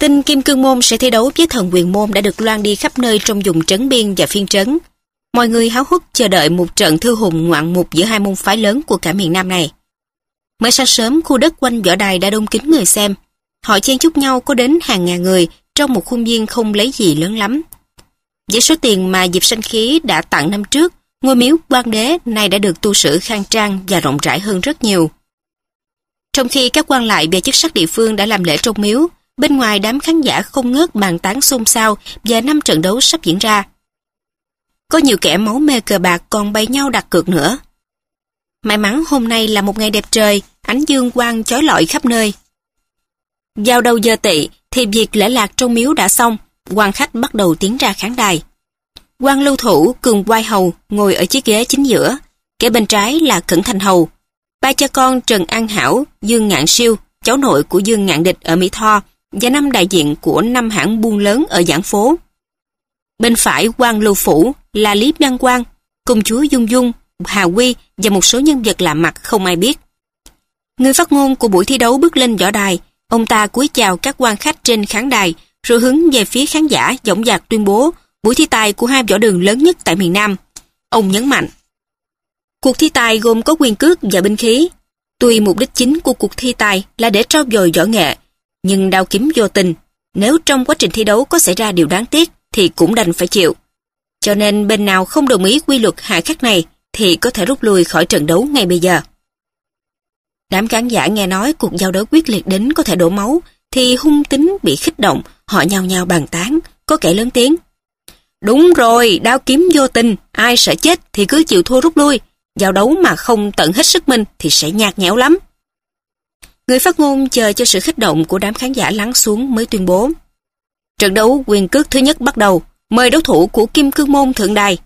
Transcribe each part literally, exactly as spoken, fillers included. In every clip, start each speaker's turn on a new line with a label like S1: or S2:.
S1: Tin Kim Cương Môn sẽ thi đấu với Thần Quyền Môn đã được loan đi khắp nơi trong vùng trấn biên và phiên trấn. Mọi người háo hức chờ đợi một trận thư hùng ngoạn mục giữa hai môn phái lớn của cả miền Nam này. Mới sáng sớm, khu đất quanh võ đài đã đông kín người xem. Họ chen chúc nhau có đến hàng ngàn người trong một khuôn viên không lấy gì lớn lắm. Với số tiền mà Diệp Sanh Khí đã tặng năm trước, ngôi miếu Quan Đế nay đã được tu sửa khang trang và rộng rãi hơn rất nhiều. Trong khi các quan lại và chức sắc địa phương đã làm lễ trong miếu, bên ngoài đám khán giả không ngớt bàn tán xôn xao về năm trận đấu sắp diễn ra. Có nhiều kẻ máu mê cờ bạc còn bày nhau đặt cược nữa. May mắn hôm nay là một ngày đẹp trời, ánh dương quang chói lọi khắp nơi. Vào đầu giờ tỵ thì việc lễ lạc trong miếu đã xong, quan khách bắt đầu tiến ra khán đài. Quan Lưu Thủ, Cường Quai Hầu ngồi ở chiếc ghế chính giữa, kế bên trái là Cẩn Thành Hầu. Ba cha con Trần An Hảo, Dương Ngạn Siêu, cháu nội của Dương Ngạn Địch ở Mỹ Tho, và năm đại diện của năm hãng buôn lớn ở Giảng Phố. Bên phải Quan Lưu Phủ là Lý Văn Quang, công chúa Dung Dung, Hà Quy và một số nhân vật lạ mặt không ai biết. Người phát ngôn của buổi thi đấu bước lên võ đài, ông ta cúi chào các quan khách trên khán đài, rồi hướng về phía khán giả dõng dạc tuyên bố buổi thi tài của hai võ đường lớn nhất tại miền Nam. Ông nhấn mạnh, cuộc thi tài gồm có quyền cước và binh khí. Tuy mục đích chính của cuộc thi tài là để trau dồi võ nghệ, nhưng đao kiếm vô tình, nếu trong quá trình thi đấu có xảy ra điều đáng tiếc thì cũng đành phải chịu. Cho nên bên nào không đồng ý quy luật hà khắc này thì có thể rút lui khỏi trận đấu ngay bây giờ. Đám khán giả nghe nói cuộc giao đấu quyết liệt đến có thể đổ máu thì hung tính bị khích động, họ nhao nhao bàn tán, có kẻ lớn tiếng. Đúng rồi, đao kiếm vô tình, ai sợ chết thì cứ chịu thua rút lui. Giao đấu mà không tận hết sức mình thì sẽ nhạt nhẽo lắm. Người phát ngôn chờ cho sự khích động của đám khán giả lắng xuống mới tuyên bố. Trận đấu quyền cước thứ nhất bắt đầu, mời đấu thủ của Kim Cương Môn thượng đài.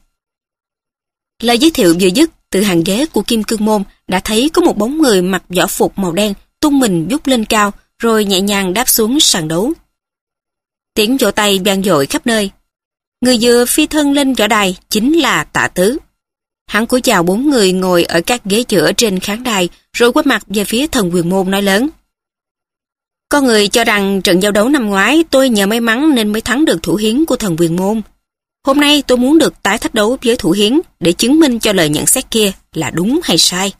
S1: Lời giới thiệu vừa dứt, từ hàng ghế của Kim Cương Môn đã thấy có một bóng người mặc võ phục màu đen tung mình vút lên cao rồi nhẹ nhàng đáp xuống sàn đấu. Tiếng vỗ tay vang dội khắp nơi. Người vừa phi thân lên võ đài chính là Tạ Tứ. Hắn cúi chào bốn người ngồi ở các ghế giữa trên khán đài rồi quay mặt về phía Thần Quyền Môn nói lớn. Có người cho rằng trận giao đấu năm ngoái tôi nhờ may mắn nên mới thắng được Thủ Hiến của Thần Quyền Môn. Hôm nay tôi muốn được tái thách đấu với Thủ Hiến để chứng minh cho lời nhận xét kia là đúng hay sai.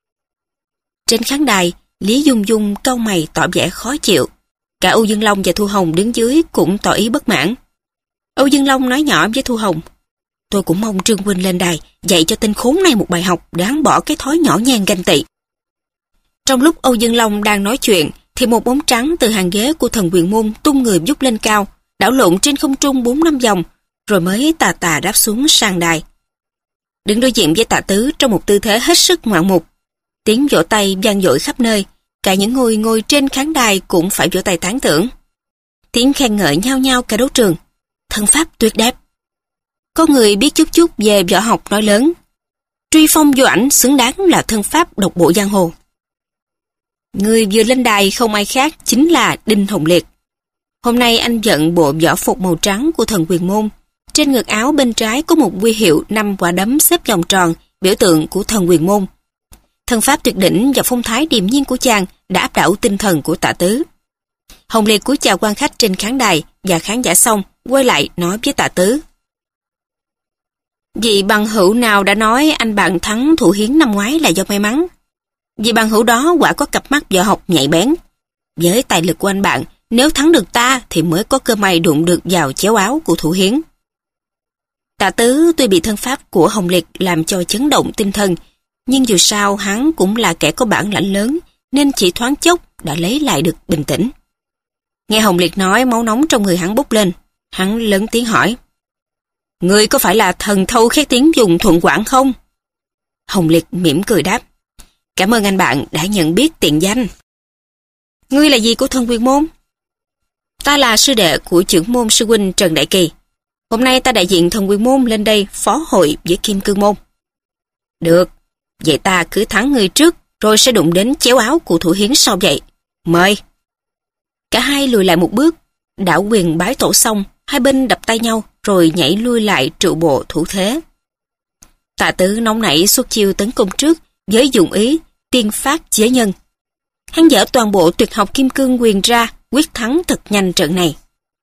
S1: Trên khán đài, Lý Dung Dung cau mày tỏ vẻ khó chịu. Cả Âu Dương Long và Thu Hồng đứng dưới cũng tỏ ý bất mãn. Âu Dương Long nói nhỏ với Thu Hồng. Tôi cũng mong Trương huynh lên đài dạy cho tên khốn này một bài học để hắn bỏ cái thói nhỏ nhen ganh tị. Trong lúc Âu Dương Long đang nói chuyện thì một bóng trắng từ hàng ghế của Thần Quyền Môn tung người vút lên cao, đảo lộn trên không trung bốn năm vòng, rồi mới tà tà đáp xuống sàn đài. Đứng đối diện với Tạ Tứ trong một tư thế hết sức ngoạn mục. Tiếng vỗ tay vang dội khắp nơi, cả những người ngồi trên khán đài cũng phải vỗ tay tán thưởng. Tiếng khen ngợi nhao nhao cả đấu trường. Thân pháp tuyệt đẹp. Có người biết chút chút về võ học nói lớn. Truy phong vô ảnh xứng đáng là thân pháp độc bộ giang hồ. Người vừa lên đài không ai khác chính là Đinh Hồng Liệt. Hôm nay anh vận bộ võ phục màu trắng của Thần Quyền Môn. Trên ngực áo bên trái có một huy hiệu năm quả đấm xếp vòng tròn, biểu tượng của Thần Quyền Môn. Thân pháp tuyệt đỉnh và phong thái điềm nhiên của chàng đã áp đảo tinh thần của Tạ Tứ. Hồng Liệt cúi chào quan khách trên khán đài và khán giả xong quay lại nói với Tạ Tứ. Vị bằng hữu nào đã nói anh bạn thắng Thủ Hiến năm ngoái là do may mắn. Vị bằng hữu đó quả có cặp mắt võ học nhạy bén. Với tài lực của anh bạn, nếu thắng được ta thì mới có cơ may đụng được vào chéo áo của Thủ Hiến. Tạ Tứ tuy bị thân pháp của Hồng Liệt làm cho chấn động tinh thần, nhưng dù sao hắn cũng là kẻ có bản lãnh lớn, nên chỉ thoáng chốc đã lấy lại được bình tĩnh. Nghe Hồng Liệt nói, máu nóng trong người hắn bốc lên. Hắn lớn tiếng hỏi. Ngươi có phải là thần thâu khét tiếng dùng Thuận Quảng không? Hồng Liệt mỉm cười đáp. Cảm ơn anh bạn đã nhận biết tiền danh. Ngươi là gì của Thần Quyền Môn? Ta là sư đệ của trưởng môn sư huynh Trần Đại Kỳ. Hôm nay ta đại diện Thần Quyền Môn lên đây phó hội với Kim Cương Môn. Được, vậy ta cứ thắng ngươi trước, rồi sẽ đụng đến chéo áo của Thủ Hiến sau vậy. Mời. Cả hai lùi lại một bước, đảo quyền bái tổ xong, hai bên đập tay nhau, rồi nhảy lui lại trụ bộ thủ thế. Tạ Tứ nóng nảy xuất chiêu tấn công trước, với dụng ý tiên phát chế nhân. Hắn dở toàn bộ tuyệt học kim cương quyền ra, quyết thắng thật nhanh trận này.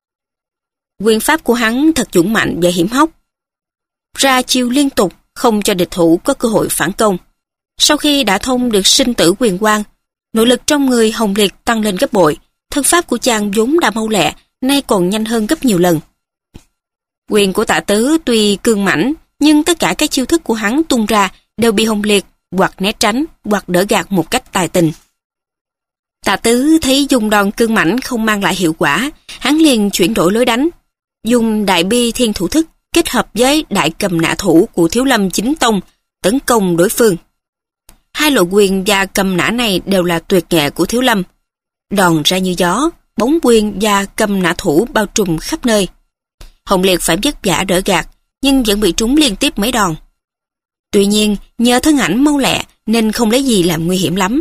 S1: Quyền pháp của hắn thật dũng mạnh và hiểm hóc. Ra chiêu liên tục, không cho địch thủ có cơ hội phản công. Sau khi đã thông được sinh tử quyền quang, nội lực trong người Hồng Liệt tăng lên gấp bội. Thân pháp của chàng vốn đã mau lẹ, nay còn nhanh hơn gấp nhiều lần. Quyền của Tạ Tứ tuy cương mãnh, nhưng tất cả các chiêu thức của hắn tung ra đều bị Hồng Liệt hoặc né tránh, hoặc đỡ gạt một cách tài tình. Tạ Tứ thấy dùng đòn cương mãnh không mang lại hiệu quả, hắn liền chuyển đổi lối đánh, dùng đại bi thiên thủ thức kết hợp với đại cầm nã thủ của Thiếu Lâm Chính Tông tấn công đối phương. Hai loại quyền và cầm nã này đều là tuyệt nghệ của Thiếu Lâm. Đòn ra như gió, bóng quyền và cầm nã thủ bao trùm khắp nơi. Hồng Liệt phải vất vả đỡ gạt, nhưng vẫn bị trúng liên tiếp mấy đòn. Tuy nhiên, nhờ thân ảnh mau lẹ nên không lấy gì làm nguy hiểm lắm.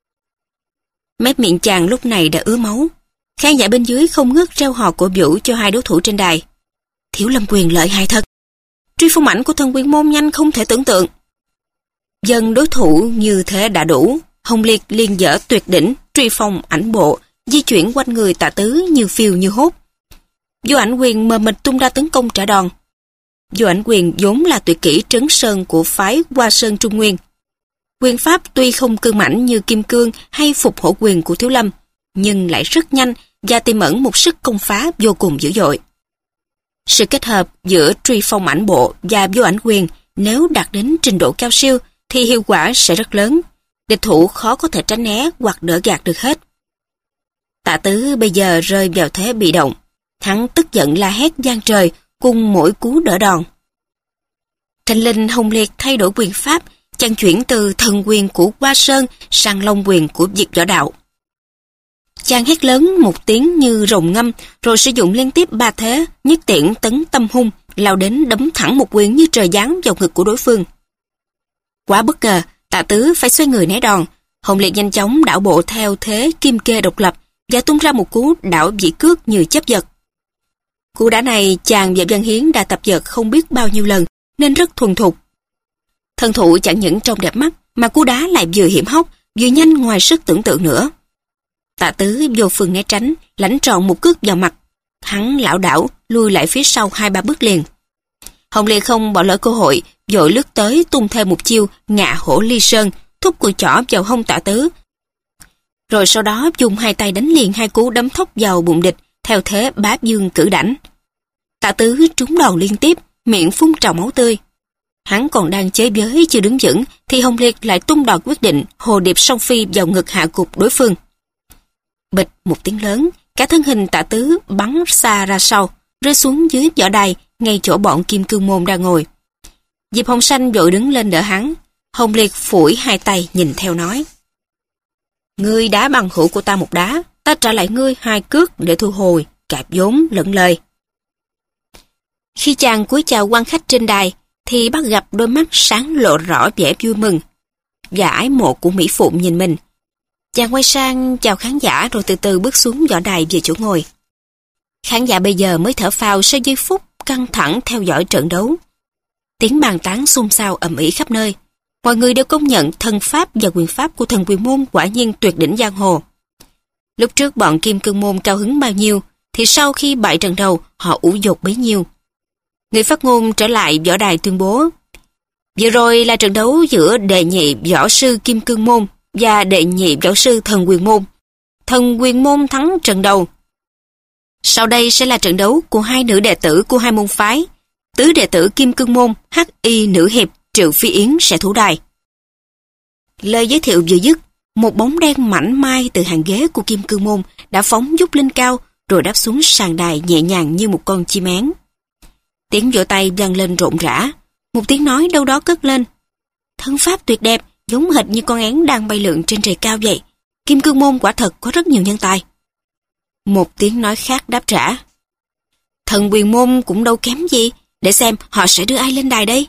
S1: Mép miệng chàng lúc này đã ứa máu. Khán giả bên dưới không ngớt reo hò cổ vũ cho hai đối thủ trên đài. Thiếu Lâm quyền lợi hại thật. Truy phong ảnh của Thần Quyền Môn nhanh không thể tưởng tượng. Dần đối thủ như thế đã đủ. Hồng Liệt liền dở tuyệt đỉnh truy phong ảnh bộ, di chuyển quanh người Tạ Tứ như phiêu như hốt. Vô Ảnh Quyền mờ mịt tung ra tấn công trả đòn. Vô Ảnh Quyền vốn là tuyệt kỹ trấn sơn của phái Hoa Sơn Trung Nguyên. Quyền pháp tuy không cương mãnh như kim cương hay phục hổ quyền của Thiếu Lâm, nhưng lại rất nhanh và tiềm ẩn một sức công phá vô cùng dữ dội. Sự kết hợp giữa truy phong ảnh bộ và vô ảnh quyền nếu đạt đến trình độ cao siêu thì hiệu quả sẽ rất lớn. Địch thủ khó có thể tránh né hoặc đỡ gạt được hết. Tạ Tứ bây giờ rơi vào thế bị động. Hắn tức giận la hét vang trời cùng mỗi cú đỡ đòn. Thình lình Hồng Liệt thay đổi quyền pháp, chàng chuyển từ thần quyền của Hoa Sơn sang long quyền của Việt Võ Đạo. Chàng hét lớn một tiếng như rồng ngâm, rồi sử dụng liên tiếp ba thế, nhất tiễn tấn tâm hung, lao đến đấm thẳng một quyền như trời giáng vào ngực của đối phương. Quá bất ngờ, Tạ Tứ phải xoay người né đòn. Hồng Liệt nhanh chóng đảo bộ theo thế kim kê độc lập và tung ra một cú đảo dĩ cước như chấp giật. Cú đá này chàng và Văn Hiến đã tập dượt không biết bao nhiêu lần nên rất thuần thục. Thân thủ chẳng những trông đẹp mắt mà cú đá lại vừa hiểm hóc vừa nhanh ngoài sức tưởng tượng nữa. Tạ Tứ vô phương né tránh, lãnh trọn một cước vào mặt. Hắn lảo đảo lui lại phía sau hai ba bước liền. Hồng Liệt không bỏ lỡ cơ hội, vội lướt tới tung thêm một chiêu ngạ hổ ly sơn, thúc cùi chỏ vào hông Tạ Tứ. Rồi sau đó dùng hai tay đánh liền hai cú đấm thốc vào bụng địch theo thế bá dương cử đảnh. Tạ Tứ trúng đòn liên tiếp, miệng phun trào máu tươi. Hắn còn đang chế giới chưa đứng vững thì Hồng Liệt lại tung đòn quyết định hồ điệp song phi vào ngực hạ gục đối phương. Bịch một tiếng lớn, cả thân hình Tạ Tứ bắn xa ra sau, rơi xuống dưới võ đài ngay chỗ bọn Kim Cương Môn đang ngồi. Diệp Hồng Xanh vội đứng lên đỡ hắn. Hồng Liệt phủi hai tay nhìn theo nói: Ngươi đá bằng hữu của ta một đá, ta trả lại ngươi hai cước để thu hồi cả vốn lẫn lời. Khi chàng cúi chào quan khách trên đài thì bắt gặp đôi mắt sáng lộ rõ vẻ vui mừng và ái mộ của Mỹ Phụng nhìn mình. Chàng quay sang chào khán giả rồi từ từ bước xuống võ đài về chỗ ngồi. Khán giả bây giờ mới thở phào sau giây phút căng thẳng theo dõi trận đấu. Tiếng bàn tán xôn xao ầm ĩ khắp nơi. Mọi người đều công nhận thân pháp và quyền pháp của Thần Quyền Môn quả nhiên tuyệt đỉnh giang hồ. Lúc trước bọn Kim Cương Môn cao hứng bao nhiêu, thì sau khi bại trận đầu họ ủ dột bấy nhiêu. Người phát ngôn trở lại võ đài tuyên bố: Vừa rồi là trận đấu giữa đệ nhị võ sư Kim Cương Môn và đệ nhị võ sư Thần Quyền Môn. Thần Quyền Môn thắng trận đầu. Sau đây sẽ là trận đấu của hai nữ đệ tử của hai môn phái. Tứ đệ tử Kim Cương Môn Hắc Y Nữ Hiệp Triệu Phi Yến sẽ thủ đài. Lời giới thiệu vừa dứt, một bóng đen mảnh mai từ hàng ghế của Kim Cương Môn đã phóng vút lên cao rồi đáp xuống sàn đài nhẹ nhàng như một con chim én. Tiếng vỗ tay vang lên rộn rã, một tiếng nói đâu đó cất lên: Thân pháp tuyệt đẹp, giống hệt như con én đang bay lượn trên trời cao vậy. Kim Cương Môn quả thật có rất nhiều nhân tài. Một tiếng nói khác đáp trả: Thần Quyền Môn cũng đâu kém gì, để xem họ sẽ đưa ai lên đài đây.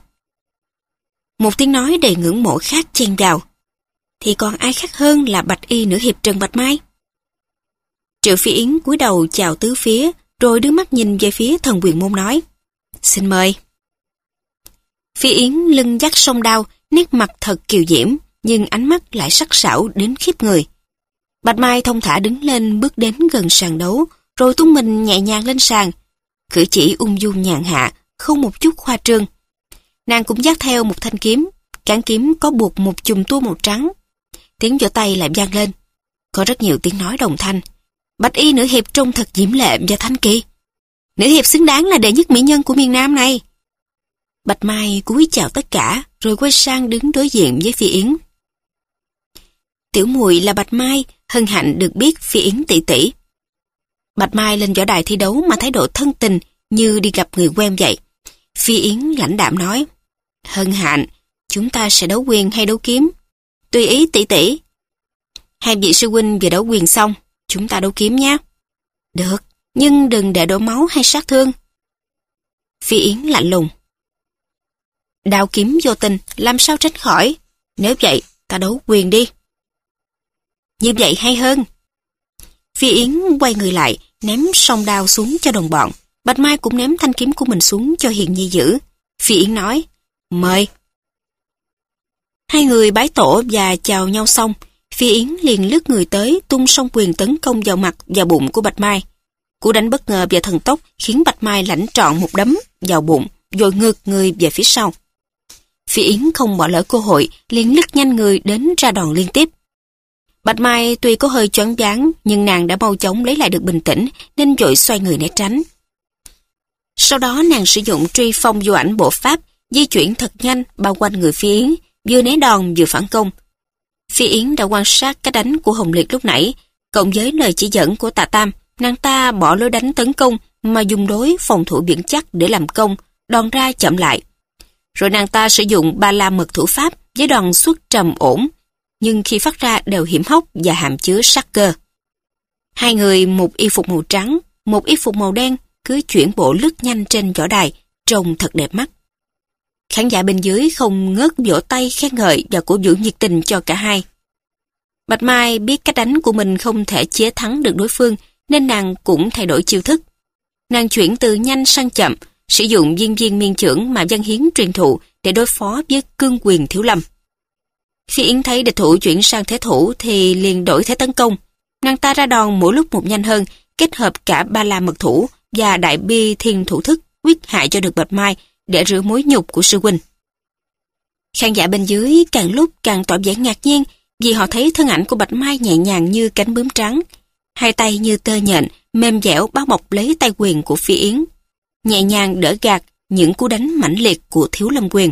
S1: Một tiếng nói đầy ngưỡng mộ khác chen vào: Thì còn ai khác hơn là Bạch Y Nữ Hiệp Trần Bạch Mai. Triệu Phi Yến cúi đầu chào tứ phía, rồi đưa mắt nhìn về phía Thần Quyền Môn nói: Xin mời. Phi Yến lưng dắt song đao, nét mặt thật kiều diễm, nhưng ánh mắt lại sắc sảo đến khiếp người. Bạch Mai thông thả đứng lên bước đến gần sàn đấu, rồi tung mình nhẹ nhàng lên sàn. Cử chỉ ung dung nhàn hạ, không một chút khoa trương. Nàng cũng dắt theo một thanh kiếm, cán kiếm có buộc một chùm tua màu trắng. Tiếng vỗ tay lại vang lên. Có rất nhiều tiếng nói đồng thanh. Bạch y nữ hiệp trông thật diễm lệ và thanh kỳ. Nữ hiệp xứng đáng là đệ nhất mỹ nhân của miền Nam này. Bạch Mai cúi chào tất cả, rồi quay sang đứng đối diện với Phi Yến. Tiểu muội là Bạch Mai, hân hạnh được biết Phi Yến tỷ tỷ. Bạch Mai lên võ đài thi đấu mà thái độ thân tình như đi gặp người quen vậy. Phi Yến lãnh đạm nói, hân hạnh, chúng ta sẽ đấu quyền hay đấu kiếm? Tùy ý tỷ tỷ. Hai vị sư huynh vừa đấu quyền xong, chúng ta đấu kiếm nhé. Được, nhưng đừng để đổ máu hay sát thương. Phi Yến lạnh lùng. Đao kiếm vô tình, làm sao tránh khỏi? Nếu vậy, ta đấu quyền đi. Như vậy hay hơn. Phi Yến quay người lại, ném song đao xuống cho đồng bọn. Bạch Mai cũng ném thanh kiếm của mình xuống cho Hiền Nhi giữ. Phi Yến nói, mời. Hai người bái tổ và chào nhau xong, Phi Yến liền lướt người tới tung song quyền tấn công vào mặt và bụng của Bạch Mai. Cú đánh bất ngờ và thần tốc khiến Bạch Mai lãnh trọn một đấm vào bụng, rồi ngược người về phía sau. Phi Yến không bỏ lỡ cơ hội, liền lướt nhanh người đến ra đòn liên tiếp. Bạch Mai tuy có hơi choáng váng, nhưng nàng đã mau chóng lấy lại được bình tĩnh, nên vội xoay người né tránh. Sau đó nàng sử dụng truy phong vô ảnh bộ pháp, di chuyển thật nhanh bao quanh người Phi Yến, vừa né đòn vừa phản công. Phi Yến đã quan sát cách đánh của Hồng Liệt lúc nãy, cộng với lời chỉ dẫn của Tạ Tam, nàng ta bỏ lối đánh tấn công mà dùng đối phòng thủ vững chắc để làm công, đòn ra chậm lại. Rồi nàng ta sử dụng ba la mật thủ pháp với đòn xuất trầm ổn, nhưng khi phát ra đều hiểm hóc và hàm chứa sát cơ. Hai người một y phục màu trắng, một y phục màu đen cứ chuyển bộ lướt nhanh trên võ đài, trông thật đẹp mắt. Khán giả bên dưới không ngớt vỗ tay khen ngợi và cổ vũ nhiệt tình cho cả hai. Bạch Mai biết cách đánh của mình không thể chế thắng được đối phương, nên nàng cũng thay đổi chiêu thức. Nàng chuyển từ nhanh sang chậm, sử dụng viên viên miên chưởng mà Văn Hiến truyền thụ để đối phó với cương quyền Thiếu Lâm. Khi Yến thấy địch thủ chuyển sang thế thủ thì liền đổi thế tấn công. Nàng ta ra đòn mỗi lúc một nhanh hơn, kết hợp cả ba la mật thủ và đại bi thiên thủ thức quyết hại cho được Bạch Mai để rửa mối nhục của sư huynh. Khán giả bên dưới càng lúc càng tỏ vẻ ngạc nhiên vì họ thấy thân ảnh của Bạch Mai nhẹ nhàng như cánh bướm trắng, hai tay như tơ nhện mềm dẻo bao bọc lấy tay quyền của Phi Yến, nhẹ nhàng đỡ gạt những cú đánh mãnh liệt của Thiếu Lâm quyền.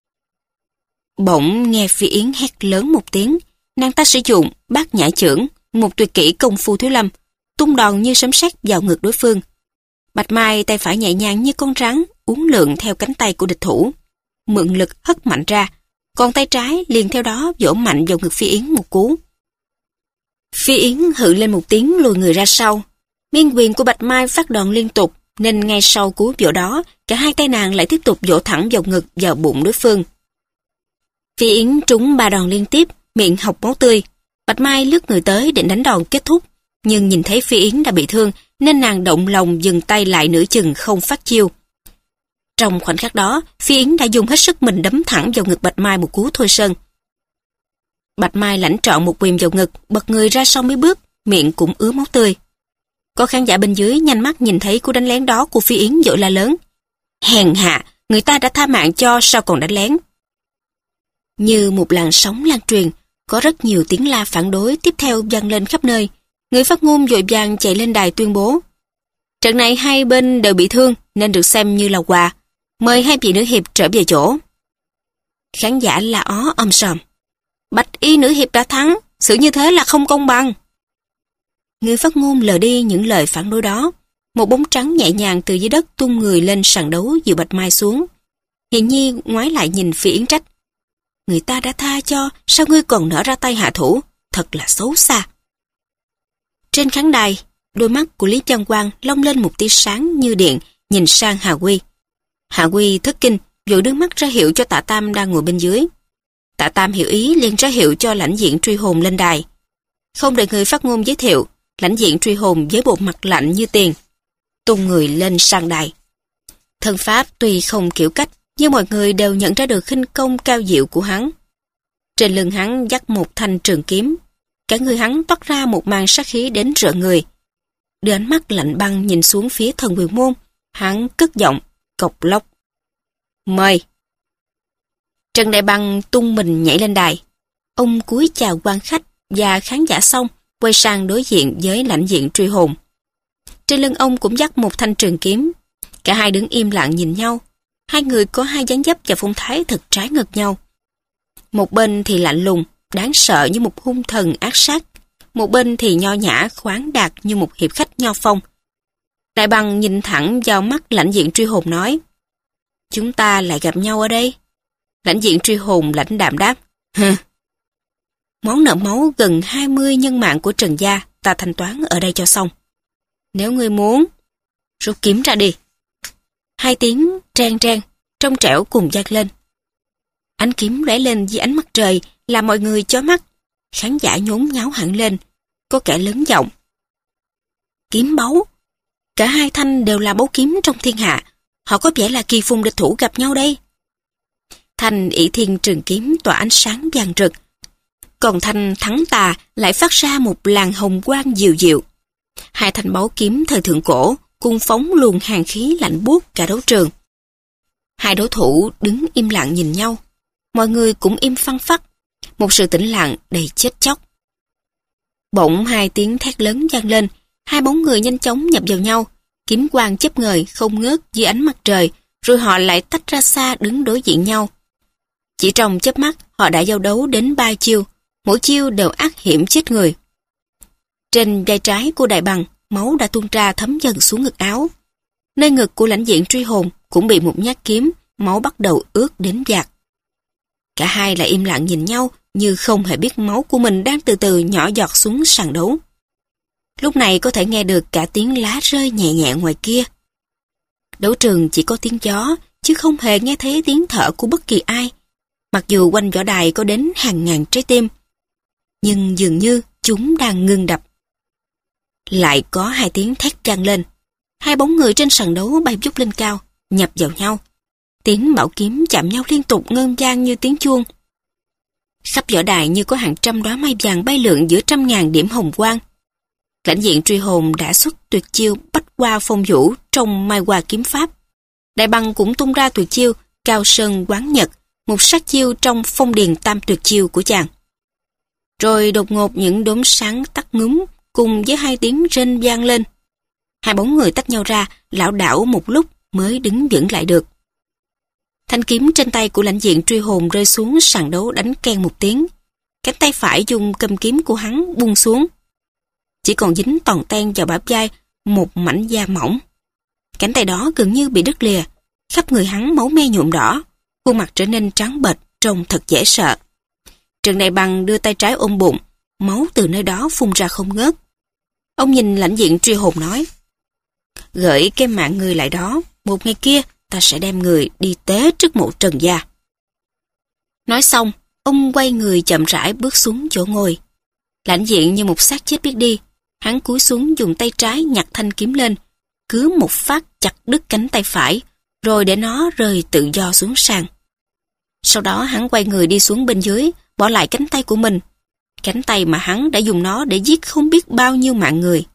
S1: Bỗng nghe Phi Yến hét lớn một tiếng, nàng ta sử dụng bát nhã chưởng, một tuyệt kỹ công phu Thiếu Lâm, tung đòn như sấm sét vào ngực đối phương. Bạch Mai tay phải nhẹ nhàng như con rắn uốn lượn theo cánh tay của địch thủ, mượn lực hất mạnh ra, còn tay trái liền theo đó vỗ mạnh vào ngực Phi Yến một cú. Phi Yến hự lên một tiếng lùi người ra sau. Miên quyền của Bạch Mai phát đòn liên tục, nên ngay sau cú vỗ đó, cả hai tay nàng lại tiếp tục vỗ thẳng vào ngực vào bụng đối phương. Phi Yến trúng ba đòn liên tiếp, miệng hộc máu tươi. Bạch Mai lướt người tới định đánh đòn kết thúc, nhưng nhìn thấy Phi Yến đã bị thương, nên nàng động lòng dừng tay lại nửa chừng không phát chiêu. Trong khoảnh khắc đó, Phi Yến đã dùng hết sức mình đấm thẳng vào ngực Bạch Mai một cú thôi sơn. Bạch Mai lãnh trọn một quyền vào ngực, bật người ra sau mấy bước, miệng cũng ứa máu tươi. Có khán giả bên dưới nhanh mắt nhìn thấy cú đánh lén đó của Phi Yến vội la lớn. Hèn hạ, người ta đã tha mạng cho, sao còn đánh lén? Như một làn sóng lan truyền, có rất nhiều tiếng la phản đối tiếp theo vang lên khắp nơi. Người phát ngôn vội vàng chạy lên đài tuyên bố. Trận này hai bên đều bị thương nên được xem như là quà. Mời hai vị nữ hiệp trở về chỗ. Khán giả la ó om sòm. Bạch y nữ hiệp đã thắng, xử như thế là không công bằng. Người phát ngôn lờ đi những lời phản đối đó. Một bóng trắng nhẹ nhàng từ dưới đất tung người lên sàn đấu dìu Bạch Mai xuống. Hiền Nhi ngoái lại nhìn Phi Yến trách. Người ta đã tha cho, sao ngươi còn nỡ ra tay hạ thủ, thật là xấu xa. Trên khán đài, đôi mắt của Lý Văn Quang long lên một tia sáng như điện, nhìn sang Hà Quy. Hà Quy thất kinh, vội đưa mắt ra hiệu cho Tạ Tam đang ngồi bên dưới. Tạ Tam hiểu ý liền ra hiệu cho lãnh diện truy hồn lên đài. Không đợi người phát ngôn giới thiệu, lãnh diện truy hồn với bộ mặt lạnh như tiền, tung người lên sang đài. Thân pháp tuy không kiểu cách, nhưng mọi người đều nhận ra được khinh công cao diệu của hắn. Trên lưng hắn dắt một thanh trường kiếm. Cả người hắn toát ra một màn sát khí đến rợn người. Đưa ánh mắt lạnh băng nhìn xuống phía Thần Quyền Môn, hắn cất giọng, cộc lốc. Mời. Trần Đại Bằng tung mình nhảy lên đài. Ông cúi chào quan khách và khán giả xong, quay sang đối diện với lãnh diện truy hồn. Trên lưng ông cũng dắt một thanh trường kiếm. Cả hai đứng im lặng nhìn nhau. Hai người có hai dáng dấp và phong thái thật trái ngược nhau. Một bên thì lạnh lùng, đáng sợ như một hung thần ác sát. Một bên thì nho nhã, khoáng đạt như một hiệp khách nho phong. Đại Bằng nhìn thẳng vào mắt lãnh diện truy hồn nói: Chúng ta lại gặp nhau ở đây. Lãnh diện truy hồn lãnh đạm đáp: Hừ. Món nợ máu gần hai mươi nhân mạng của Trần gia ta thanh toán ở đây cho xong. Nếu ngươi muốn, rút kiếm ra đi. Hai tiếng trang trang, trong trẻo cùng vang lên. Ánh kiếm lóe lên dưới ánh mặt trời làm mọi người chói mắt. Khán giả nhốn nháo hẳn lên, có kẻ lớn giọng: Kiếm báu. Cả hai thanh đều là báu kiếm trong thiên hạ. Họ có vẻ là kỳ phùng địch thủ gặp nhau đây. Thanh ỷ thiên trường kiếm tỏa ánh sáng vàng rực, còn thanh thắng tà lại phát ra một làn hồng quang dịu dịu. Hai thanh báu kiếm thời thượng cổ cùng phóng luồng hàn khí lạnh buốt cả đấu trường. Hai đối thủ đứng im lặng nhìn nhau. Mọi người cũng im phăng phắc. Một sự tĩnh lặng đầy chết chóc. Bỗng hai tiếng thét lớn vang lên. Hai bóng người nhanh chóng nhập vào nhau. Kiếm quang chớp ngời không ngớt dưới ánh mặt trời, rồi họ lại tách ra xa đứng đối diện nhau. Chỉ trong chớp mắt họ đã giao đấu đến ba chiêu, mỗi chiêu đều ác hiểm chết người. Trên vai trái của Đại Bằng, máu đã tuôn ra thấm dần xuống ngực áo. Nơi ngực của lãnh diện truy hồn cũng bị một nhát kiếm, máu bắt đầu ướt đến vạt. Cả hai lại im lặng nhìn nhau như không hề biết máu của mình đang từ từ nhỏ giọt xuống sàn đấu. Lúc này có thể nghe được cả tiếng lá rơi nhẹ nhẹ ngoài kia. Đấu trường chỉ có tiếng gió, chứ không hề nghe thấy tiếng thở của bất kỳ ai. Mặc dù quanh võ đài có đến hàng ngàn trái tim, nhưng dường như chúng đang ngưng đập. Lại có hai tiếng thét vang lên. Hai bóng người trên sàn đấu bay vút lên cao, nhập vào nhau. Tiếng bảo kiếm chạm nhau liên tục ngân vang như tiếng chuông. Khắp võ đài như có hàng trăm đóa mây vàng bay lượn giữa trăm ngàn điểm hồng quang. Lãnh diện truy hồn đã xuất tuyệt chiêu bách hoa phong vũ trong mai hoa kiếm pháp. Đại Bằng cũng tung ra tuyệt chiêu cao sơn quán nhật, một sát chiêu trong phong điền tam tuyệt chiêu của chàng. Rồi đột ngột những đốm sáng tắt ngúm cùng với hai tiếng rên vang lên. Hai bóng người tách nhau ra, lảo đảo một lúc mới đứng vững lại được. Thanh kiếm trên tay của lãnh diện truy hồn rơi xuống sàn đấu đánh keng một tiếng. Cánh tay phải dùng cầm kiếm của hắn buông xuống. Chỉ còn dính toàn ten vào bả vai một mảnh da mỏng. Cánh tay đó gần như bị đứt lìa, khắp người hắn máu me nhuộm đỏ, khuôn mặt trở nên trắng bệch, trông thật dễ sợ. Trần Đại Bằng đưa tay trái ôm bụng, máu từ nơi đó phun ra không ngớt. Ông nhìn lãnh diện truy hồn nói: Gửi cái mạng người lại đó, một ngày kia ta sẽ đem người đi tế trước mộ Trần gia. Nói xong, ông quay người chậm rãi bước xuống chỗ ngồi. Lãnh diện như một xác chết biết đi, hắn cúi xuống dùng tay trái nhặt thanh kiếm lên, cứa một phát chặt đứt cánh tay phải, rồi để nó rơi tự do xuống sàn. Sau đó hắn quay người đi xuống bên dưới, bỏ lại cánh tay của mình, cánh tay mà hắn đã dùng nó để giết không biết bao nhiêu mạng người.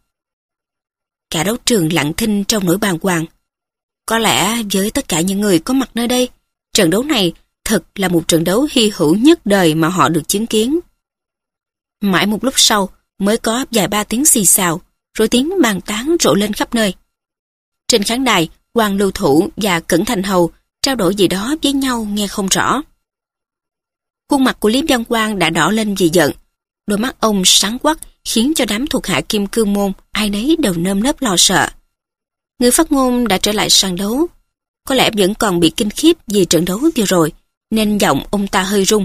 S1: Cả đấu trường lặng thinh trong nỗi bàng hoàng. Có lẽ với tất cả những người có mặt nơi đây, trận đấu này thật là một trận đấu hy hữu nhất đời mà họ được chứng kiến. Mãi một lúc sau mới có vài ba tiếng xì xào, rồi tiếng bàn tán rộ lên khắp nơi. Trên khán đài, Hoàng Lưu Thủ và Cẩn Thành Hầu trao đổi gì đó với nhau nghe không rõ. Khuôn mặt của Lý Văn Quang đã đỏ lên vì giận. Đôi mắt ông sáng quắc khiến cho đám thuộc hạ Kim Cương Môn ai nấy đều nơm nớp lo sợ. Người phát ngôn đã trở lại sàn đấu. Có lẽ vẫn còn bị kinh khiếp vì trận đấu vừa rồi, nên giọng ông ta hơi rung.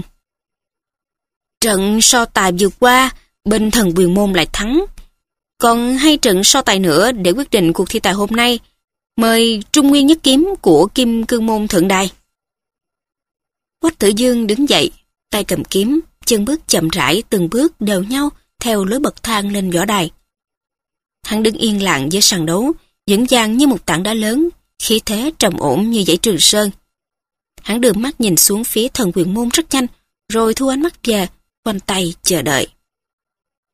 S1: Trận so tài vừa qua, bên Thần Quyền Môn lại thắng. Còn hai trận so tài nữa để quyết định cuộc thi tài hôm nay. Mời Trung Nguyên Nhất Kiếm của Kim Cương Môn thượng đài. Quách Tử Dương đứng dậy, tay cầm kiếm, chân bước chậm rãi từng bước đều nhau theo lối bậc thang lên võ đài. Hắn đứng yên lặng dưới sàn đấu, vững vàng như một tảng đá lớn, khí thế trầm ổn như dãy Trường Sơn. Hắn đưa mắt nhìn xuống phía Thần Quyền Môn rất nhanh, rồi thu ánh mắt về, quanh tay chờ đợi.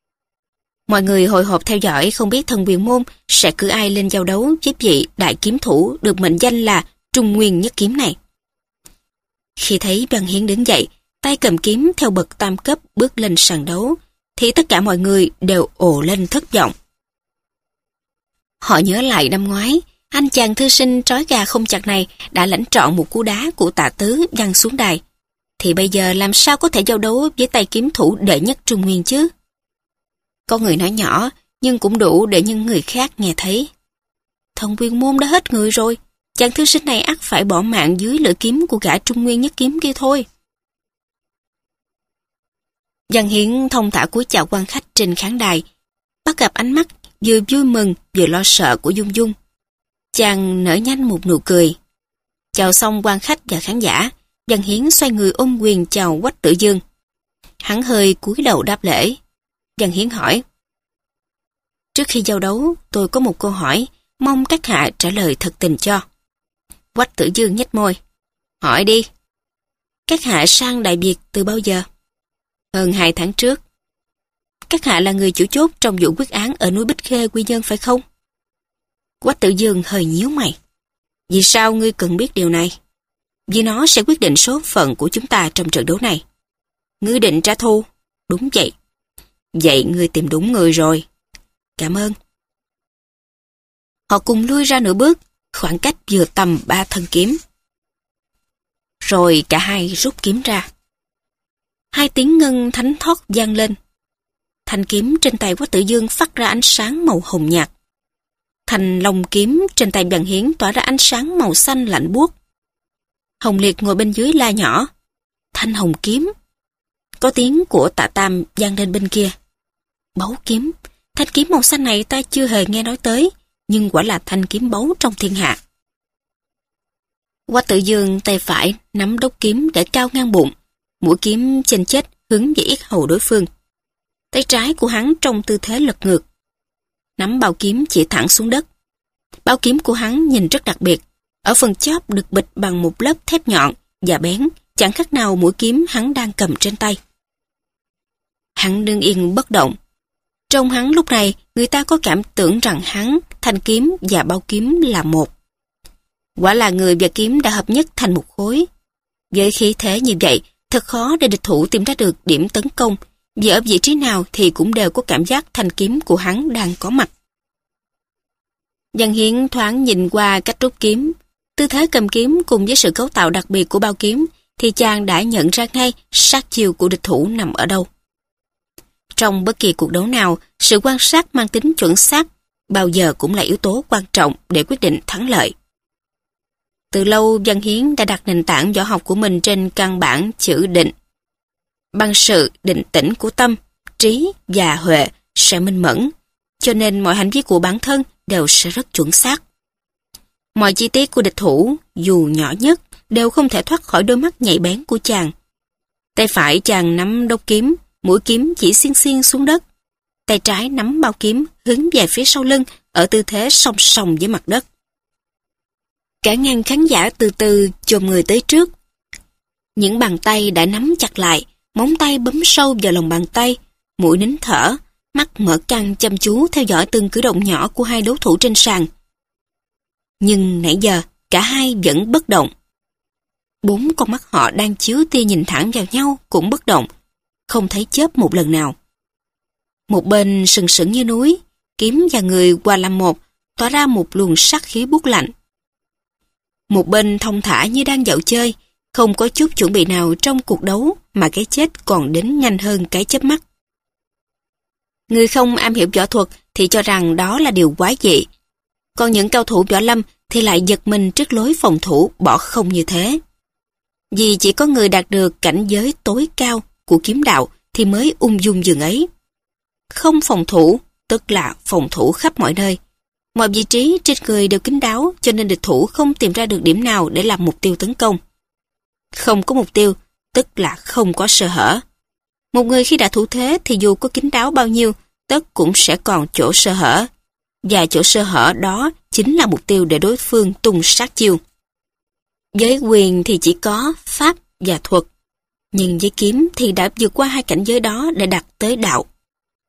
S1: Mọi người hồi hộp theo dõi không biết thần Quyền Môn sẽ cử ai lên giao đấu với vị đại kiếm thủ được mệnh danh là Trung Nguyên Nhất Kiếm này. Khi thấy Văn Hiến đứng dậy, tay cầm kiếm theo bậc tam cấp bước lên sàn đấu, thì tất cả mọi người đều ồ lên thất vọng. Họ nhớ lại năm ngoái, anh chàng thư sinh trói gà không chặt này đã lãnh trọn một cú đá của Tạ Tứ văng xuống đài. Thì bây giờ làm sao có thể giao đấu với tay kiếm thủ đệ nhất Trung Nguyên chứ? Có người nói nhỏ, nhưng cũng đủ để những người khác nghe thấy. Thần Quyền Môn đã hết người rồi, chàng thư sinh này ắt phải bỏ mạng dưới lưỡi kiếm của gã Trung Nguyên Nhất Kiếm kia thôi. Văn Hiến thông thả cúi chào quan khách trên khán đài, bắt gặp ánh mắt vừa vui mừng vừa lo sợ của Dung Dung. Chàng nở nhanh một nụ cười. Chào xong quan khách và khán giả, Văn Hiến xoay người ôm quyền chào Quách Tử Dương. Hắn hơi cúi đầu đáp lễ. Văn Hiến hỏi: Trước khi giao đấu, tôi có một câu hỏi, mong các hạ trả lời thật tình cho. Quách Tử Dương nhếch môi: Hỏi đi. Các hạ sang Đại Việt từ bao giờ? Hơn hai tháng trước. Các hạ là người chủ chốt trong vụ quyết án ở núi Bích Khê, Quy Nhơn phải không? Quách Tử Dương hơi nhíu mày. Vì sao ngươi cần biết điều này? Vì nó sẽ quyết định số phận của chúng ta trong trận đấu này. Ngươi định trả thù? Đúng vậy. Vậy ngươi tìm đúng người rồi. Cảm ơn. Họ cùng lui ra nửa bước, khoảng cách vừa tầm ba thân kiếm. Rồi cả hai rút kiếm ra. Hai tiếng ngân thánh thót vang lên. Thanh kiếm trên tay Quách Tử Dương phát ra ánh sáng màu hồng nhạt. Thanh long kiếm trên tay Văn Hiến tỏa ra ánh sáng màu xanh lạnh buốt. Hồng Liệt ngồi bên dưới la nhỏ: Thanh hồng kiếm. Có tiếng của Tạ Tam vang lên bên kia: Báu kiếm. Thanh kiếm màu xanh này ta chưa hề nghe nói tới, nhưng quả là thanh kiếm báu trong thiên hạ. Quách Tử Dương tay phải nắm đốc kiếm để cao ngang bụng, mũi kiếm chênh chết hướng về yết hầu đối phương. Tay trái của hắn trong tư thế lật ngược, nắm bao kiếm chỉ thẳng xuống đất. Bao kiếm của hắn nhìn rất đặc biệt, ở phần chóp được bịch bằng một lớp thép nhọn và bén, chẳng khác nào mũi kiếm hắn đang cầm trên tay. Hắn đứng yên bất động. Trong hắn lúc này, người ta có cảm tưởng rằng hắn, thanh kiếm và bao kiếm là một. Quả là người và kiếm đã hợp nhất thành một khối. Với khí thế như vậy, thật khó để địch thủ tìm ra được điểm tấn công, vì ở vị trí nào thì cũng đều có cảm giác thanh kiếm của hắn đang có mặt. Văn Hiến thoáng nhìn qua cách rút kiếm, tư thế cầm kiếm cùng với sự cấu tạo đặc biệt của bao kiếm, thì chàng đã nhận ra ngay sát chiêu của địch thủ nằm ở đâu. Trong bất kỳ cuộc đấu nào, sự quan sát mang tính chuẩn xác bao giờ cũng là yếu tố quan trọng để quyết định thắng lợi. Từ lâu, Văn Hiến đã đặt nền tảng võ học của mình trên căn bản chữ định. Bằng sự định tĩnh của tâm, trí và huệ sẽ minh mẫn, cho nên mọi hành vi của bản thân đều sẽ rất chuẩn xác. Mọi chi tiết của địch thủ, dù nhỏ nhất, đều không thể thoát khỏi đôi mắt nhạy bén của chàng. Tay phải chàng nắm đốc kiếm, mũi kiếm chỉ xiên xiên xuống đất. Tay trái nắm bao kiếm hướng về phía sau lưng ở tư thế song song với mặt đất. Cả ngàn khán giả từ từ chồm người tới trước. Những bàn tay đã nắm chặt lại, móng tay bấm sâu vào lòng bàn tay, mũi nín thở, mắt mở căng chăm chú theo dõi từng cử động nhỏ của hai đấu thủ trên sàn. Nhưng nãy giờ, cả hai vẫn bất động. Bốn con mắt họ đang chiếu tia nhìn thẳng vào nhau cũng bất động, không thấy chớp một lần nào. Một bên sừng sững như núi, kiếm và người hòa làm một, tỏa ra một luồng sát khí buốt lạnh. Một bên thong thả như đang dạo chơi, không có chút chuẩn bị nào trong cuộc đấu mà cái chết còn đến nhanh hơn cái chớp mắt. Người không am hiểu võ thuật thì cho rằng đó là điều quái dị, còn những cao thủ võ lâm thì lại giật mình trước lối phòng thủ bỏ không như thế. Vì chỉ có người đạt được cảnh giới tối cao của kiếm đạo thì mới ung dung dường ấy. Không phòng thủ, tức là phòng thủ khắp mọi nơi. Mọi vị trí trên người đều kín đáo, cho nên địch thủ không tìm ra được điểm nào để làm mục tiêu tấn công. Không có mục tiêu, tức là không có sơ hở. Một người khi đã thủ thế thì dù có kín đáo bao nhiêu, tất cũng sẽ còn chỗ sơ hở. Và chỗ sơ hở đó chính là mục tiêu để đối phương tung sát chiêu. Với quyền thì chỉ có pháp và thuật, nhưng với kiếm thì đã vượt qua hai cảnh giới đó để đạt tới đạo.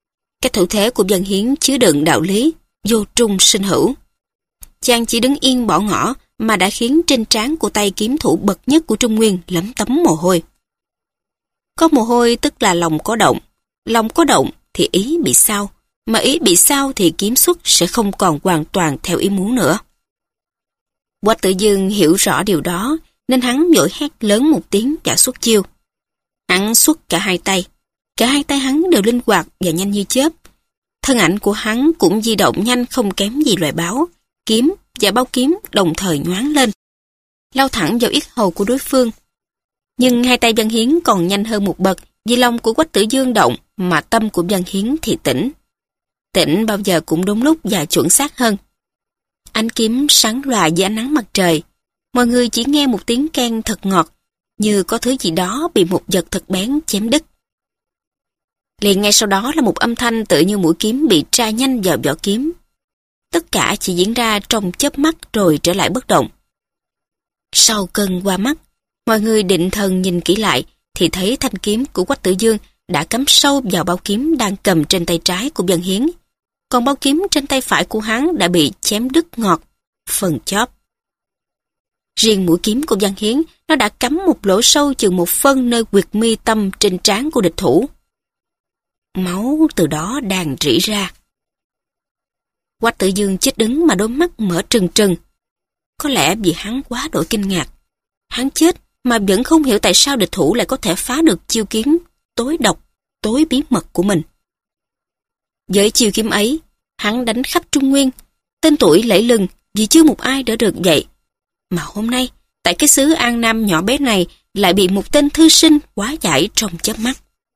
S1: Cái thủ thế của Văn Hiến chứa đựng đạo lý, vô trung sinh hữu. Chàng chỉ đứng yên bỏ ngỏ mà đã khiến trên trán của tay kiếm thủ bậc nhất của Trung Nguyên lấm tấm mồ hôi. Có mồ hôi tức là lòng có động. Lòng có động thì ý bị sao, mà ý bị sao thì kiếm xuất sẽ không còn hoàn toàn theo ý muốn nữa. Quách Tử Dương hiểu rõ điều đó, nên hắn vội hét lớn một tiếng và xuất chiêu. Hắn xuất cả hai tay. Cả hai tay hắn đều linh hoạt và nhanh như chớp. Thân ảnh của hắn cũng di động nhanh không kém gì loài báo. Kiếm và bao kiếm đồng thời nhoáng lên, lao thẳng vào yết hầu của đối phương. Nhưng hai tay Văn Hiến còn nhanh hơn một bậc, vì lòng của Quách Tử Dương động, mà tâm của Văn Hiến thì tĩnh. Tĩnh bao giờ cũng đúng lúc và chuẩn xác hơn. Ánh kiếm sáng lòa dưới ánh nắng mặt trời. Mọi người chỉ nghe một tiếng keng thật ngọt, như có thứ gì đó bị một vật thật bén chém đứt. Liền ngay sau đó là một âm thanh tự như mũi kiếm bị tra nhanh vào vỏ kiếm. Tất cả chỉ diễn ra trong chớp mắt rồi trở lại bất động. Sau cơn qua mắt, mọi người định thần nhìn kỹ lại thì thấy thanh kiếm của Quách Tử Dương đã cắm sâu vào bao kiếm đang cầm trên tay trái của Văn Hiến. Còn bao kiếm trên tay phải của hắn đã bị chém đứt ngọt, phần chóp. Riêng mũi kiếm của Văn Hiến, nó đã cắm một lỗ sâu chừng một phân nơi quyệt mi tâm trên trán của địch thủ. Máu từ đó đàn rỉ ra. Quách Tử Dương chết đứng mà đôi mắt mở trừng trừng. Có lẽ vì hắn quá đổi kinh ngạc. Hắn chết mà vẫn không hiểu tại sao địch thủ lại có thể phá được chiêu kiếm tối độc, tối bí mật của mình. Với chiêu kiếm ấy, hắn đánh khắp Trung Nguyên, tên tuổi lẫy lừng vì chưa một ai đỡ được vậy. Mà hôm nay, tại cái xứ An Nam nhỏ bé này lại bị một tên thư sinh quá giải trong chớp mắt.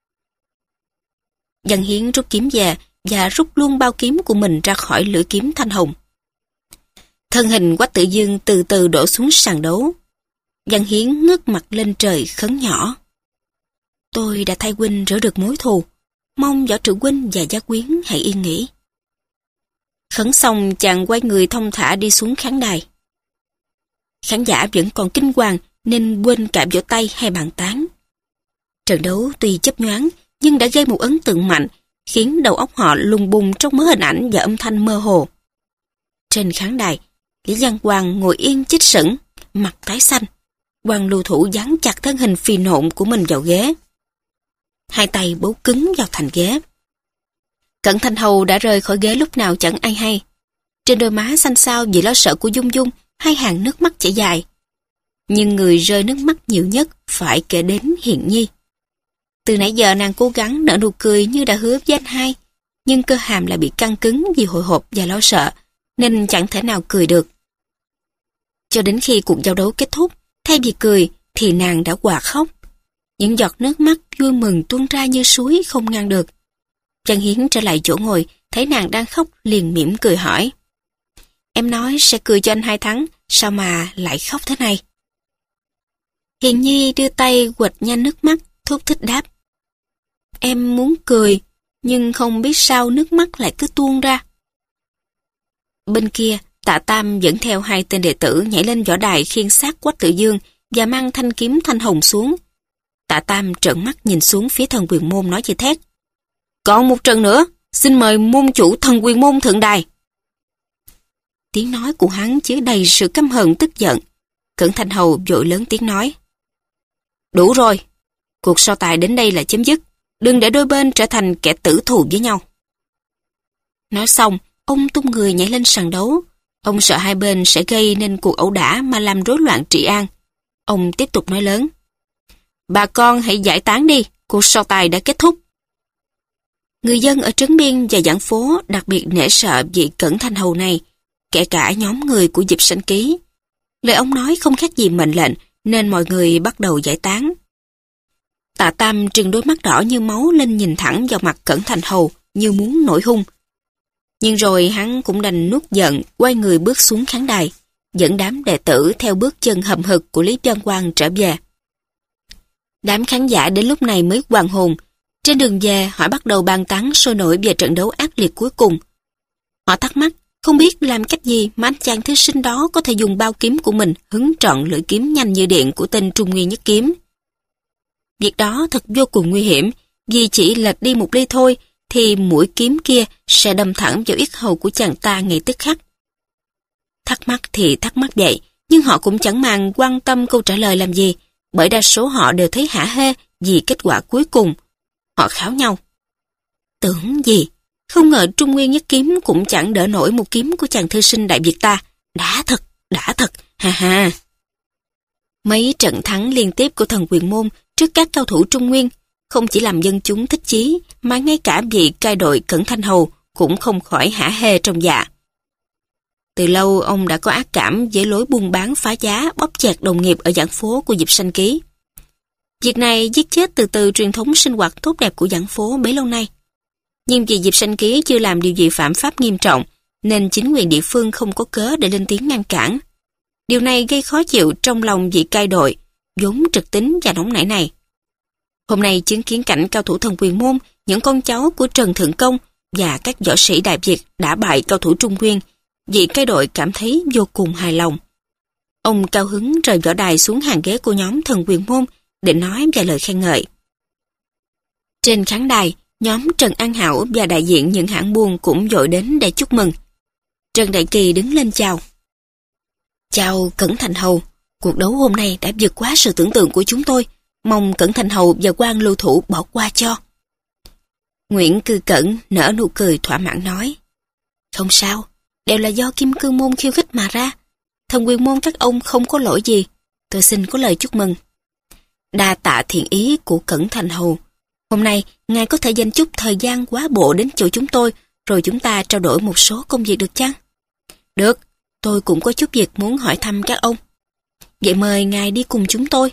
S1: Văn Hiến rút kiếm về và rút luôn bao kiếm của mình ra khỏi lưỡi kiếm thanh hồng. Thân hình Quách Tử Dương từ từ đổ xuống sàn đấu. Văn Hiến ngước mặt lên trời khấn nhỏ. Tôi đã thay huynh rửa được mối thù, mong võ trưởng huynh và gia quyến hãy yên nghỉ. Khấn xong chàng quay người thong thả đi xuống khán đài. Khán giả vẫn còn kinh hoàng nên quên cả vỗ tay hay bàn tán. Trận đấu tuy chớp nhoáng nhưng đã gây một ấn tượng mạnh, khiến đầu óc họ lùng bùng trong mớ hình ảnh và âm thanh mơ hồ. Trên khán đài, Lý Giang Hoằng ngồi yên chết sững, mặt tái xanh. Quan lưu thủ dán chặt thân hình phì nộn của mình vào ghế. Hai tay bấu cứng vào thành ghế. Cẩn Thanh Hầu đã rời khỏi ghế lúc nào chẳng ai hay. Trên đôi má xanh xao vì lo sợ của Dung Dung, hai hàng nước mắt chảy dài. Nhưng người rơi nước mắt nhiều nhất phải kể đến Hiền Nhi. Từ nãy giờ nàng cố gắng nở nụ cười như đã hứa với anh hai, nhưng cơ hàm lại bị căng cứng vì hồi hộp và lo sợ, nên chẳng thể nào cười được. Cho đến khi cuộc giao đấu kết thúc, thay vì cười thì nàng đã òa khóc. Những giọt nước mắt vui mừng tuôn ra như suối không ngăn được. Văn Hiến trở lại chỗ ngồi, thấy nàng đang khóc liền mỉm cười hỏi. Em nói sẽ cười cho anh hai thắng, sao mà lại khóc thế này? Hiền Nhi đưa tay quệt nhanh nước mắt, thúc thích đáp. Em muốn cười, nhưng không biết sao nước mắt lại cứ tuôn ra. Bên kia, Tạ Tam dẫn theo hai tên đệ tử nhảy lên võ đài khiêng xác Quách Tử Dương và mang thanh kiếm thanh hồng xuống. Tạ Tam trợn mắt nhìn xuống phía Thần Quyền Môn nói như thét. Còn một trận nữa, xin mời môn chủ Thần Quyền Môn thượng đài. Tiếng nói của hắn chứa đầy sự căm hận tức giận. Cẩn Thanh Hầu vội lớn tiếng nói. Đủ rồi, cuộc so tài đến đây là chấm dứt. Đừng để đôi bên trở thành kẻ tử thù với nhau. Nói xong, ông tung người nhảy lên sàn đấu. Ông sợ hai bên sẽ gây nên cuộc ẩu đả mà làm rối loạn trị an. Ông tiếp tục nói lớn. Bà con hãy giải tán đi, cuộc so tài đã kết thúc. Người dân ở Trấn Biên và Giảng Phố đặc biệt nể sợ vị Cẩn Thanh Hầu này, kể cả nhóm người của Dịch Sanh Ký. Lời ông nói không khác gì mệnh lệnh, nên mọi người bắt đầu giải tán. Tạ Tam trừng đôi mắt đỏ như máu lên nhìn thẳng vào mặt Cẩn Thanh Hầu như muốn nổi hung. Nhưng rồi hắn cũng đành nuốt giận, quay người bước xuống khán đài, dẫn đám đệ tử theo bước chân hậm hực của Lý Văn Quang trở về. Đám khán giả đến lúc này mới hoàn hồn. Trên đường về, họ bắt đầu bàn tán sôi nổi về trận đấu ác liệt cuối cùng. Họ thắc mắc, không biết làm cách gì mà anh chàng thư sinh đó có thể dùng bao kiếm của mình hứng trọn lưỡi kiếm nhanh như điện của tên Trung Nguyên Nhất Kiếm. Việc đó thật vô cùng nguy hiểm, vì chỉ lệch đi một ly thôi thì mũi kiếm kia sẽ đâm thẳng vào yết hầu của chàng ta ngay tức khắc. Thắc mắc thì thắc mắc vậy, nhưng họ cũng chẳng màng quan tâm câu trả lời làm gì, bởi đa số họ đều thấy hả hê vì kết quả cuối cùng. Họ kháo nhau. Tưởng gì, không ngờ Trung Nguyên nhất kiếm cũng chẳng đỡ nổi một kiếm của chàng thư sinh Đại Việt ta. Đã thật, đã thật, ha ha. Mấy trận thắng liên tiếp của thần Quyền Môn trước các cao thủ Trung Nguyên không chỉ làm dân chúng thích chí, mà ngay cả vị cai đội Cẩn Thanh Hầu cũng không khỏi hả hê trong dạ. Từ lâu ông đã có ác cảm với lối buôn bán phá giá, bóp chẹt đồng nghiệp ở giảng phố của Diệp Sanh Ký. Việc này giết chết từ từ truyền thống sinh hoạt tốt đẹp của giảng phố bấy lâu nay. Nhưng vì Diệp Sanh Ký chưa làm điều gì phạm pháp nghiêm trọng, nên chính quyền địa phương không có cớ để lên tiếng ngăn cản. Điều này gây khó chịu trong lòng vị cai đội, vốn trực tính và nóng nảy này. Hôm nay chứng kiến cảnh cao thủ thần Quyền Môn, những con cháu của Trần Thượng Công và các võ sĩ Đại Việt đã bại cao thủ Trung Nguyên, vị cai đội cảm thấy vô cùng hài lòng. Ông cao hứng rời võ đài xuống hàng ghế của nhóm thần Quyền Môn để nói vài lời khen ngợi. Trên khán đài, nhóm Trần An Hảo và đại diện những hãng buôn cũng dội đến để chúc mừng. Trần Đại Kỳ đứng lên chào. Chào Cẩn Thành Hầu, cuộc đấu hôm nay đã vượt quá sự tưởng tượng của chúng tôi, mong Cẩn Thành Hầu và quan lưu thủ bỏ qua cho. Nguyễn Cư Cẩn nở nụ cười thỏa mãn nói. Không sao, đều là do Kim Cương Môn khiêu khích mà ra. Thần Quyền Môn các ông không có lỗi gì, tôi xin có lời chúc mừng. Đa tạ thiện ý của Cẩn Thành Hầu. Hôm nay, ngài có thể dành chút thời gian quá bộ đến chỗ chúng tôi, rồi chúng ta trao đổi một số công việc được chăng? Được, tôi cũng có chút việc muốn hỏi thăm các ông. Vậy mời ngài đi cùng chúng tôi.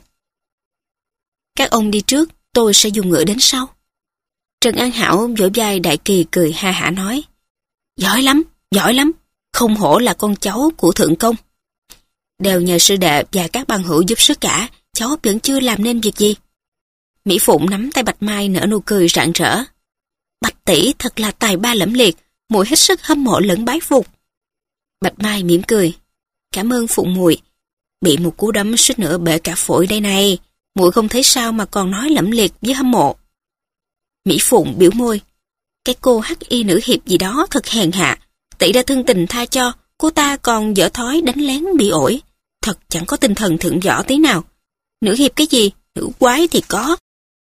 S1: Các ông đi trước, tôi sẽ dùng ngựa đến sau. Trần An Hảo vỗ vai Đại Kỳ cười ha hả nói. Giỏi lắm, giỏi lắm, không hổ là con cháu của Thượng Công. Đều nhờ sư đệ và các bằng hữu giúp sức cả, cháu vẫn chưa làm nên việc gì. Mỹ Phụng nắm tay Bạch Mai nở nụ cười rạng rỡ. Bạch tỷ thật là tài ba lẫm liệt, muội hết sức hâm mộ lẫn bái phục. Bạch Mai mỉm cười. Cảm ơn Phụng muội. Bị một cú đấm suýt nữa bể cả phổi đây này, muội không thấy sao mà còn nói lẫm liệt với hâm mộ. Mỹ Phụng biểu môi. Cái cô hắc y nữ hiệp gì đó thật hèn hạ. Tỷ đã thương tình tha cho, cô ta còn dở thói đánh lén bị ổi. Thật chẳng có tinh thần thượng võ tí nào. Nữ hiệp cái gì, nữ quái thì có.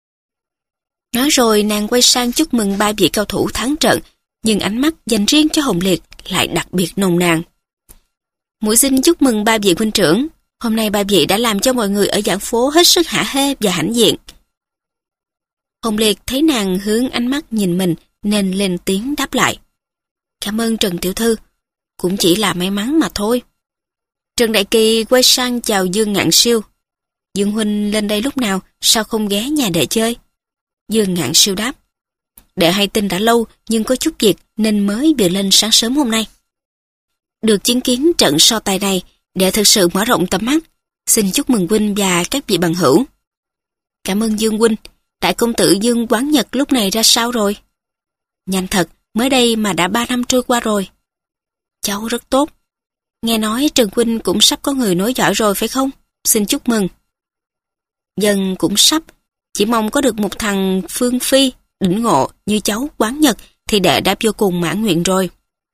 S1: Nói rồi nàng quay sang chúc mừng ba vị cao thủ thắng trận, nhưng ánh mắt dành riêng cho Hồng Liệt lại đặc biệt nồng nàn. Muội xin chúc mừng ba vị huynh trưởng, hôm nay ba vị đã làm cho mọi người ở giảng phố hết sức hả hê và hãnh diện. Hồng Liệt thấy nàng hướng ánh mắt nhìn mình nên lên tiếng đáp lại. Cảm ơn Trần Tiểu Thư, cũng chỉ là may mắn mà thôi. Trần Đại Kỳ quay sang chào Dương Ngạn Siêu. Dương huynh lên đây lúc nào, sao không ghé nhà đệ chơi? Dương Ngạn Siêu đáp. Đệ hay tin đã lâu nhưng có chút việc nên mới vừa lên sáng sớm hôm nay. Được chứng kiến trận so tài này, đệ thực sự mở rộng tầm mắt. Xin chúc mừng huynh và các vị bằng hữu. Cảm ơn Dương huynh. Đại công tử Dương Quán Nhật lúc này ra sao rồi? Nhanh thật, mới đây mà đã ba năm trôi qua rồi. Cháu rất tốt. Nghe nói Trần huynh cũng sắp có người nối dõi rồi phải không? Xin chúc mừng. Dân cũng sắp, chỉ mong có được một thằng Phương Phi, đỉnh ngộ như cháu Quán Nhật thì đệ đã vô cùng mãn nguyện rồi.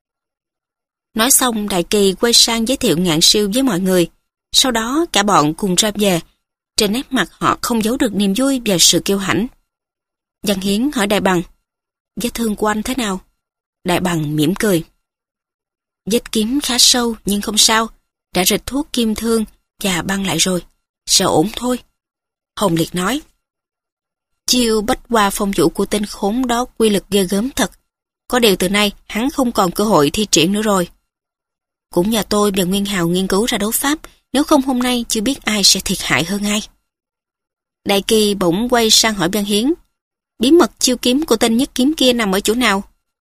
S1: Nói xong Đại Kỳ quay sang giới thiệu Ngạn Siêu với mọi người. Sau đó cả bọn cùng ra về. Trên nét mặt họ không giấu được niềm vui và sự kiêu hãnh. Văn Hiến hỏi Đại Bằng, vết thương của anh thế nào? Đại Bằng mỉm cười. Vết kiếm khá sâu nhưng không sao, đã rịch thuốc kim thương và băng lại rồi, sẽ ổn thôi. Hồng Liệt nói. Chiêu bách hoa phong vũ của tên khốn đó quy lực ghê gớm thật. Có điều từ nay hắn không còn cơ hội thi triển nữa rồi. Cũng nhờ tôi và Nguyên Hào nghiên cứu ra đấu pháp, nếu không hôm nay chưa biết ai sẽ thiệt hại hơn ai. Đại Kỳ bỗng quay sang hỏi Văn Hiến, bí mật chiêu kiếm của tên nhất kiếm kia nằm ở chỗ nào?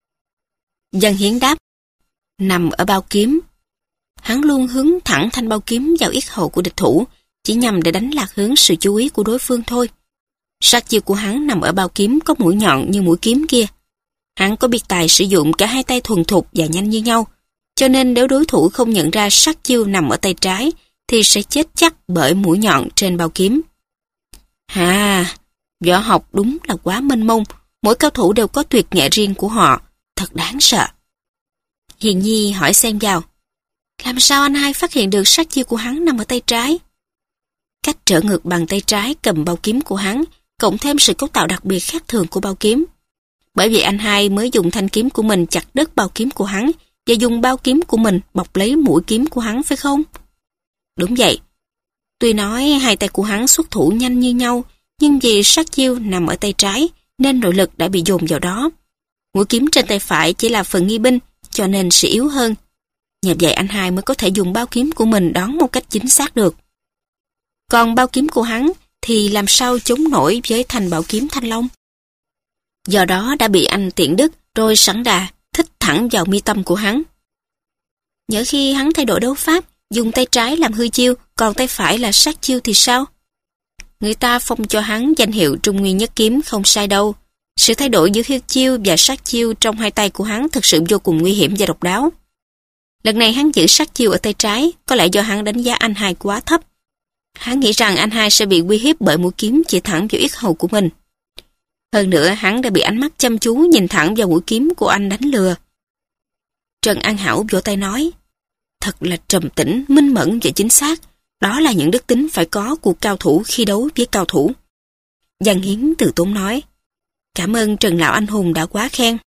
S1: Văn Hiến đáp, nằm ở bao kiếm. Hắn luôn hướng thẳng thanh bao kiếm vào yết hầu của địch thủ, chỉ nhằm để đánh lạc hướng sự chú ý của đối phương thôi. Sát chiêu của hắn nằm ở bao kiếm có mũi nhọn như mũi kiếm kia. Hắn có biệt tài sử dụng cả hai tay thuần thục và nhanh như nhau, cho nên nếu đối thủ không nhận ra sát chiêu nằm ở tay trái, thì sẽ chết chắc bởi mũi nhọn trên bao kiếm. Hà, võ học đúng là quá mênh mông, Mỗi cao thủ đều có tuyệt nghệ riêng của họ, thật đáng sợ. Hiền Nhi hỏi xen vào, làm sao anh hai phát hiện được sát chiêu của hắn nằm ở tay trái? Cách trở ngược bằng tay trái cầm bao kiếm của hắn, cộng thêm sự cấu tạo đặc biệt khác thường của bao kiếm. Bởi vậy anh hai mới dùng thanh kiếm của mình chặt đứt bao kiếm của hắn và dùng bao kiếm của mình bọc lấy mũi kiếm của hắn, phải không? Đúng vậy. Tuy nói hai tay của hắn xuất thủ nhanh như nhau, nhưng vì sát chiêu nằm ở tay trái nên nội lực đã bị dồn vào đó. Mũi kiếm trên tay phải chỉ là phần nghi binh, cho nên sẽ yếu hơn. Nhờ vậy anh hai mới có thể dùng bao kiếm của mình đón một cách chính xác được. Còn bao kiếm của hắn thì làm sao chống nổi với thanh bảo kiếm thanh long? Do đó đã bị anh tiện đức rồi sẵn đà thích thẳng vào mi tâm của hắn. Nhỡ khi hắn thay đổi đấu pháp, dùng tay trái làm hư chiêu, còn tay phải là sát chiêu thì sao? Người ta phong cho hắn danh hiệu Trung Nguyên Nhất Kiếm không sai đâu. Sự thay đổi giữa hư chiêu và sát chiêu trong hai tay của hắn thực sự vô cùng nguy hiểm và độc đáo. Lần này hắn giữ sát chiêu ở tay trái, có lẽ do hắn đánh giá anh hai quá thấp. Hắn nghĩ rằng anh hai sẽ bị uy hiếp bởi mũi kiếm chỉ thẳng vào yết hầu của mình. Hơn nữa hắn đã bị ánh mắt chăm chú nhìn thẳng vào mũi kiếm của anh đánh lừa. Trần An Hảo vỗ tay nói, thật là trầm tĩnh, minh mẫn và chính xác. Đó là những đức tính phải có của cao thủ khi đấu với cao thủ. Giang Hiến từ tốn nói, cảm ơn Trần Lão Anh Hùng đã quá khen.